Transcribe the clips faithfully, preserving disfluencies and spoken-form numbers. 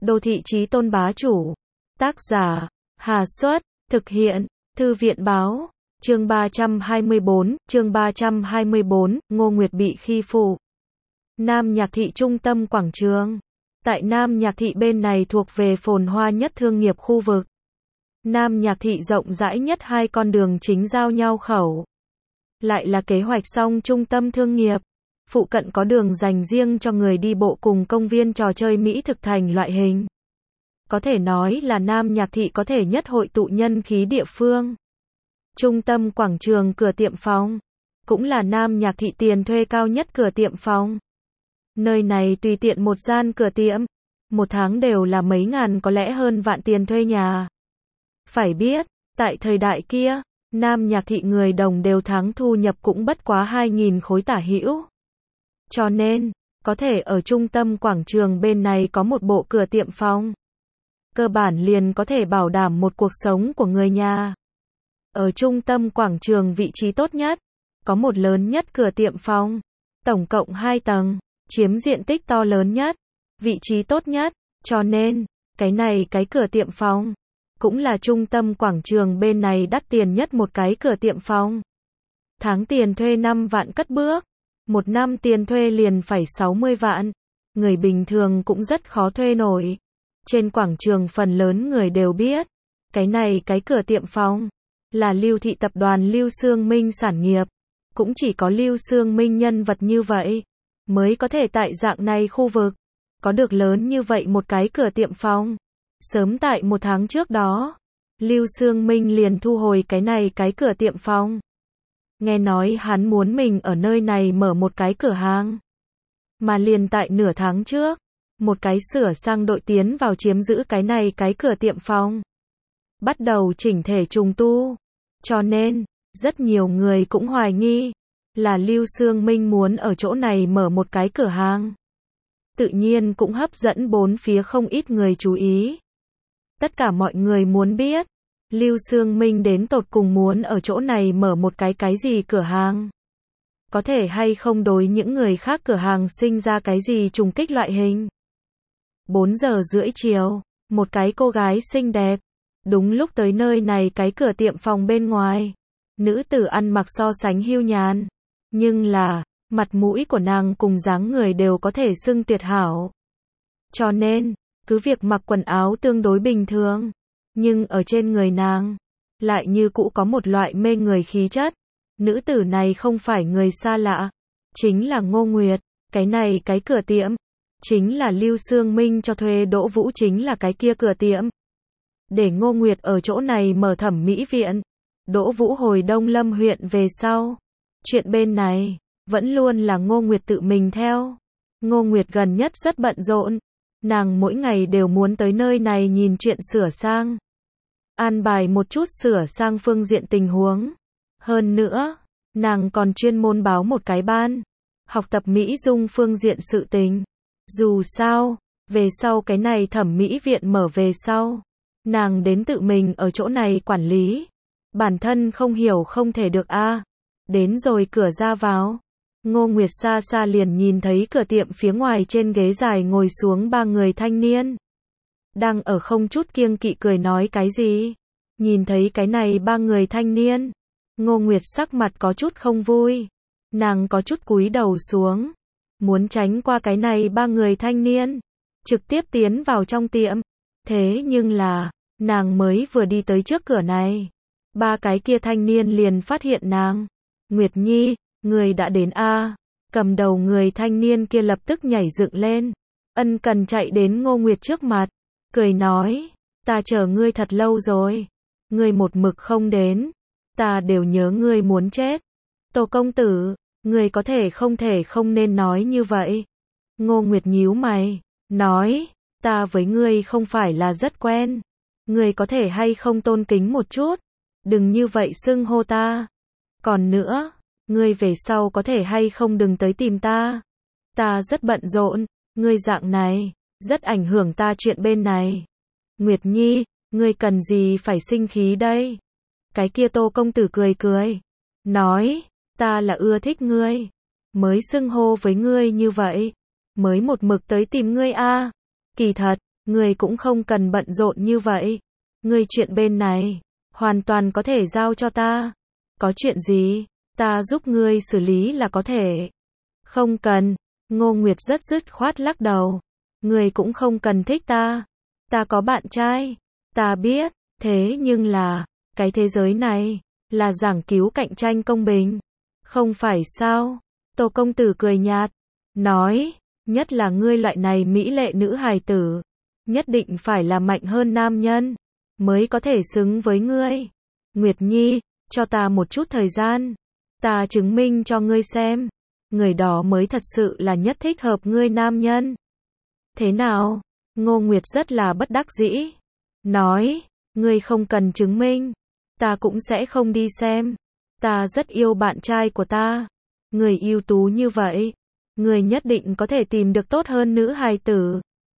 Đô thị chí tôn bá chủ. Tác giả, Hà Xuất, thực hiện, Thư viện báo. Chương ba trăm hai mươi bốn, chương ba trăm hai mươi bốn, Ngô Nguyệt bị khi phụ. Nam Nhạc Thị trung tâm quảng trường. Tại Nam Nhạc Thị bên này thuộc về phồn hoa nhất thương nghiệp khu vực. Nam Nhạc Thị rộng rãi nhất hai con đường chính giao nhau khẩu. Lại là kế hoạch xong trung tâm thương nghiệp. Phụ cận có đường dành riêng cho người đi bộ cùng công viên trò chơi Mỹ thực thành loại hình. Có thể nói là Nam Nhạc Thị có thể nhất hội tụ nhân khí địa phương. Trung tâm quảng trường cửa tiệm phòng. Cũng là Nam Nhạc Thị tiền thuê cao nhất cửa tiệm phòng. Nơi này tùy tiện một gian cửa tiệm. Một tháng đều là mấy ngàn có lẽ hơn vạn tiền thuê nhà. Phải biết, tại thời đại kia, Nam Nhạc Thị người đồng đều tháng thu nhập cũng bất quá hai nghìn khối tả hữu. Cho nên, có thể ở trung tâm quảng trường bên này có một bộ cửa tiệm phòng. Cơ bản liền có thể bảo đảm một cuộc sống của người nhà. Ở trung tâm quảng trường vị trí tốt nhất, có một lớn nhất cửa tiệm phòng. Tổng cộng hai tầng, chiếm diện tích to lớn nhất, vị trí tốt nhất, cho nên, cái này cái cửa tiệm phòng. Cũng là trung tâm quảng trường bên này đắt tiền nhất một cái cửa tiệm phòng. Tháng tiền thuê năm vạn cất bước. Một năm tiền thuê liền phải sáu mươi vạn. Người bình thường cũng rất khó thuê nổi. Trên quảng trường phần lớn người đều biết. Cái này cái cửa tiệm phòng. Là Lưu Thị tập đoàn Lưu Xương Minh sản nghiệp. Cũng chỉ có Lưu Xương Minh nhân vật như vậy. Mới có thể tại dạng này khu vực. Có được lớn như vậy một cái cửa tiệm phòng. Sớm tại một tháng trước đó, Lưu Xương Minh liền thu hồi cái này cái cửa tiệm phòng. Nghe nói hắn muốn mình ở nơi này mở một cái cửa hàng. Mà liền tại nửa tháng trước, một cái sửa sang đội tiến vào chiếm giữ cái này cái cửa tiệm phòng. Bắt đầu chỉnh thể trùng tu. Cho nên, rất nhiều người cũng hoài nghi, là Lưu Xương Minh muốn ở chỗ này mở một cái cửa hàng. Tự nhiên cũng hấp dẫn bốn phía không ít người chú ý. Tất cả mọi người muốn biết, Lưu Xương Minh đến tột cùng muốn ở chỗ này mở một cái cái gì cửa hàng. Có thể hay không đối những người khác cửa hàng sinh ra cái gì trùng kích loại hình. bốn giờ rưỡi chiều, một cái cô gái xinh đẹp, đúng lúc tới nơi này cái cửa tiệm phòng bên ngoài. Nữ tử ăn mặc so sánh hiu nhàn, nhưng là, mặt mũi của nàng cùng dáng người đều có thể xưng tuyệt hảo. Cho nên, cứ việc mặc quần áo tương đối bình thường, nhưng ở trên người nàng, lại như cũ có một loại mê người khí chất. Nữ tử này không phải người xa lạ, chính là Ngô Nguyệt. Cái này cái cửa tiệm, chính là Lưu Xương Minh cho thuê Đỗ Vũ, chính là cái kia cửa tiệm. Để Ngô Nguyệt ở chỗ này mở thẩm mỹ viện. Đỗ Vũ hồi Đông Lâm huyện về sau. Chuyện bên này, vẫn luôn là Ngô Nguyệt tự mình theo. Ngô Nguyệt gần nhất rất bận rộn. Nàng mỗi ngày đều muốn tới nơi này nhìn chuyện sửa sang. An bài một chút sửa sang phương diện tình huống. Hơn nữa, nàng còn chuyên môn báo một cái ban. Học tập mỹ dung phương diện sự tình. Dù sao, về sau cái này thẩm mỹ viện mở về sau. Nàng đến tự mình ở chỗ này quản lý. Bản thân không hiểu không thể được a. À. Đến rồi cửa ra vào. Ngô Nguyệt xa xa liền nhìn thấy cửa tiệm phía ngoài trên ghế dài ngồi xuống ba người thanh niên. Đang ở không chút kiêng kỵ cười nói cái gì. Nhìn thấy cái này ba người thanh niên. Ngô Nguyệt sắc mặt có chút không vui. Nàng có chút cúi đầu xuống. Muốn tránh qua cái này ba người thanh niên. Trực tiếp tiến vào trong tiệm. Thế nhưng là, nàng mới vừa đi tới trước cửa này. Ba cái kia thanh niên liền phát hiện nàng. Nguyệt Nhi, người đã đến a. À. Cầm đầu người thanh niên kia lập tức nhảy dựng lên. Ân cần chạy đến Ngô Nguyệt trước mặt. Cười nói, ta chờ ngươi thật lâu rồi. Ngươi một mực không đến. Ta đều nhớ ngươi muốn chết. Tô công tử, ngươi có thể không thể không nên nói như vậy. Ngô Nguyệt nhíu mày, nói, ta với ngươi không phải là rất quen. Ngươi có thể hay không tôn kính một chút. Đừng như vậy xưng hô ta. Còn nữa, ngươi về sau có thể hay không đừng tới tìm ta. Ta rất bận rộn, ngươi dạng này, rất ảnh hưởng ta chuyện bên này. Nguyệt Nhi, ngươi cần gì phải sinh khí đây? Cái kia Tô công tử cười cười, nói, ta là ưa thích ngươi, mới xưng hô với ngươi như vậy, mới một mực tới tìm ngươi a. À. Kỳ thật, Ngươi cũng không cần bận rộn như vậy. Ngươi chuyện bên này, hoàn toàn có thể giao cho ta. Có chuyện gì, ta giúp ngươi xử lý là có thể. Không cần, Ngô Nguyệt rất dứt khoát lắc đầu. Ngươi cũng không cần thích ta. Ta có bạn trai. Ta biết, thế nhưng là, cái thế giới này, là giảng cứu cạnh tranh công bình. Không phải sao? Tô công tử cười nhạt, nói, nhất là ngươi loại này mỹ lệ nữ hài tử, nhất định phải là mạnh hơn nam nhân, mới có thể xứng với ngươi. Nguyệt Nhi, cho ta một chút thời gian, ta chứng minh cho ngươi xem, người đó mới thật sự là nhất thích hợp ngươi nam nhân. Thế nào? Ngô Nguyệt rất là bất đắc dĩ, nói, ngươi không cần chứng minh, ta cũng sẽ không đi xem, ta rất yêu bạn trai của ta, người ưu tú như vậy, người nhất định có thể tìm được tốt hơn nữ hài tử.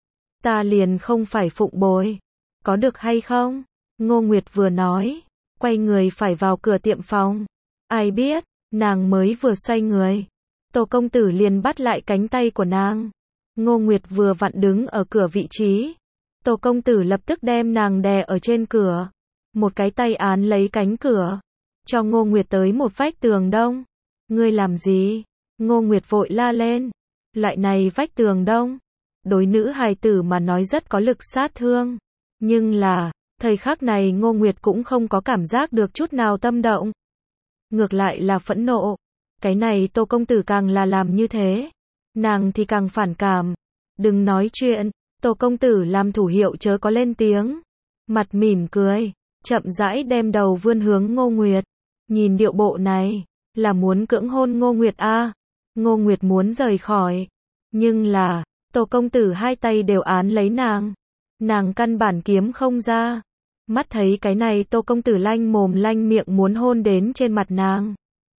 Ta liền không phải phụng bồi, có được hay không? Ngô Nguyệt vừa nói, quay người phải vào cửa tiệm phòng. Ai biết, nàng mới vừa xoay người, Tô công tử liền bắt lại cánh tay của nàng. Ngô Nguyệt vừa vặn đứng ở cửa vị trí, Tô công tử lập tức đem nàng đè ở trên cửa, một cái tay án lấy cánh cửa, cho Ngô Nguyệt tới một vách tường đông. Ngươi làm gì? Ngô Nguyệt vội la lên. Loại này vách tường đông, đối nữ hài tử mà nói rất có lực sát thương. Nhưng là, thời khắc này Ngô Nguyệt cũng không có cảm giác được chút nào tâm động. Ngược lại là phẫn nộ. Cái này Tô công tử càng là làm như thế, nàng thì càng phản cảm. Đừng nói chuyện, Tô công tử làm thủ hiệu chớ có lên tiếng. Mặt mỉm cười, chậm rãi đem đầu vươn hướng Ngô Nguyệt. Nhìn điệu bộ này, là muốn cưỡng hôn Ngô Nguyệt a. À? Ngô Nguyệt muốn rời khỏi, nhưng là, Tô công tử hai tay đều án lấy nàng. Nàng căn bản kiếm không ra. Mắt thấy cái này Tô công tử lanh mồm lanh miệng muốn hôn đến trên mặt nàng.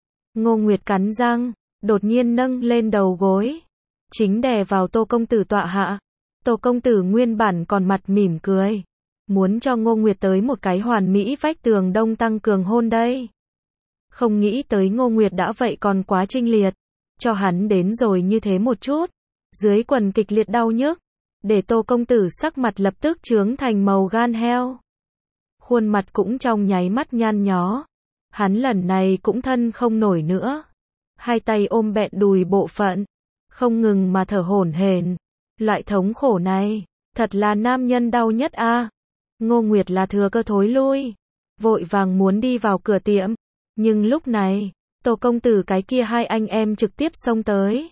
Ngô Nguyệt cắn răng, đột nhiên nâng lên đầu gối, chính đè vào Tô công tử tọa hạ. Tô công tử nguyên bản còn mặt mỉm cười, muốn cho Ngô Nguyệt tới một cái hoàn mỹ vách tường đông tăng cường hôn đây. Không nghĩ tới Ngô Nguyệt đã vậy còn quá trinh liệt, cho hắn đến rồi như thế một chút, dưới quần kịch liệt đau nhức, để Tô công tử sắc mặt lập tức chướng thành màu gan heo. Khuôn mặt cũng trong nháy mắt nhăn nhó, hắn lần này cũng thân không nổi nữa, hai tay ôm bẹn đùi bộ phận, không ngừng mà thở hổn hển. Loại thống khổ này, thật là nam nhân đau nhất a. À. Ngô Nguyệt là thừa cơ thối lui, vội vàng muốn đi vào cửa tiệm, nhưng lúc này, Tô công tử cái kia hai anh em trực tiếp xông tới,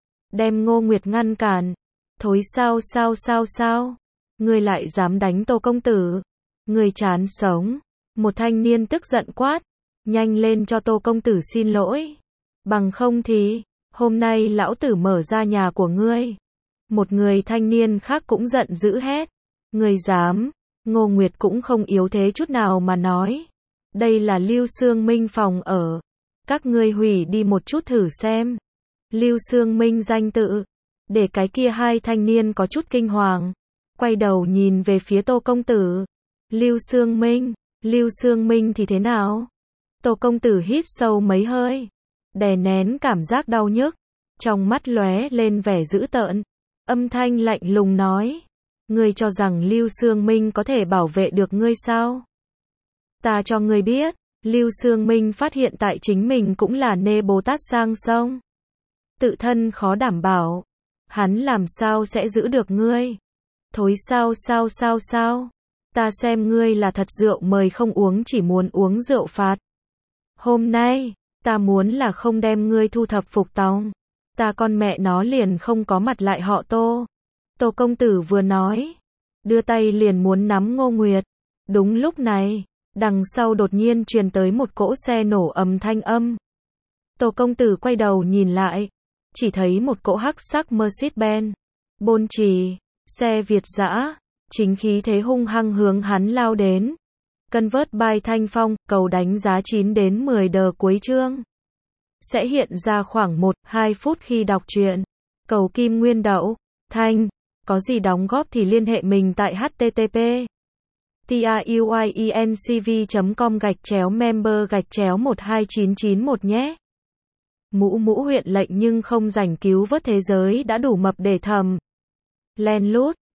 đem Ngô Nguyệt ngăn cản. Thối sao sao sao sao, ngươi lại dám đánh Tô công tử, ngươi chán sống. Một thanh niên tức giận quát, nhanh lên cho Tô công tử xin lỗi, bằng không thì, hôm nay lão tử mở ra nhà của ngươi. Một người thanh niên khác cũng giận dữ hét, ngươi dám? Ngô Nguyệt cũng không yếu thế chút nào mà nói, đây là Lưu Sương Minh phòng ở, các ngươi hủy đi một chút thử xem. Lưu Sương Minh danh tự, để cái kia hai thanh niên có chút kinh hoàng, quay đầu nhìn về phía Tô công tử. Lưu Sương Minh, Lưu Sương Minh thì thế nào? Tô công tử hít sâu mấy hơi, đè nén cảm giác đau nhức, trong mắt lóe lên vẻ dữ tợn, âm thanh lạnh lùng nói, ngươi cho rằng Lưu Sương Minh có thể bảo vệ được ngươi sao? Ta cho ngươi biết, Lưu Sương Minh phát hiện tại chính mình cũng là nê Bồ Tát sang sông, tự thân khó đảm bảo, hắn làm sao sẽ giữ được ngươi? Thối sao sao sao sao, ta xem ngươi là thật rượu mời không uống chỉ muốn uống rượu phạt. Hôm nay, ta muốn là không đem ngươi thu thập phục tòng, ta con mẹ nó liền không có mặt lại họ Tô. Tô công tử vừa nói, đưa tay liền muốn nắm Ngô Nguyệt. Đúng lúc này, đằng sau đột nhiên truyền tới một cỗ xe nổ ầm thanh âm. Tô công tử quay đầu nhìn lại, chỉ thấy một cỗ hắc sắc Mercedes-Benz, bôn trì, xe Việt dã, chính khí thế hung hăng hướng hắn lao đến. Convert by Thanh Phong, cầu đánh giá chín đến mười đờ cuối chương. Sẽ hiện ra khoảng một đến hai phút khi đọc truyện. Cầu Kim Nguyên Đậu, Thanh, có gì đóng góp thì liên hệ mình tại http truyencv chấm com gạch chéo member gạch chéo một hai chín chín một nhé. Mũ mũ huyện lệnh nhưng không rảnh cứu vớt thế giới đã đủ mập để thầm. Len lút,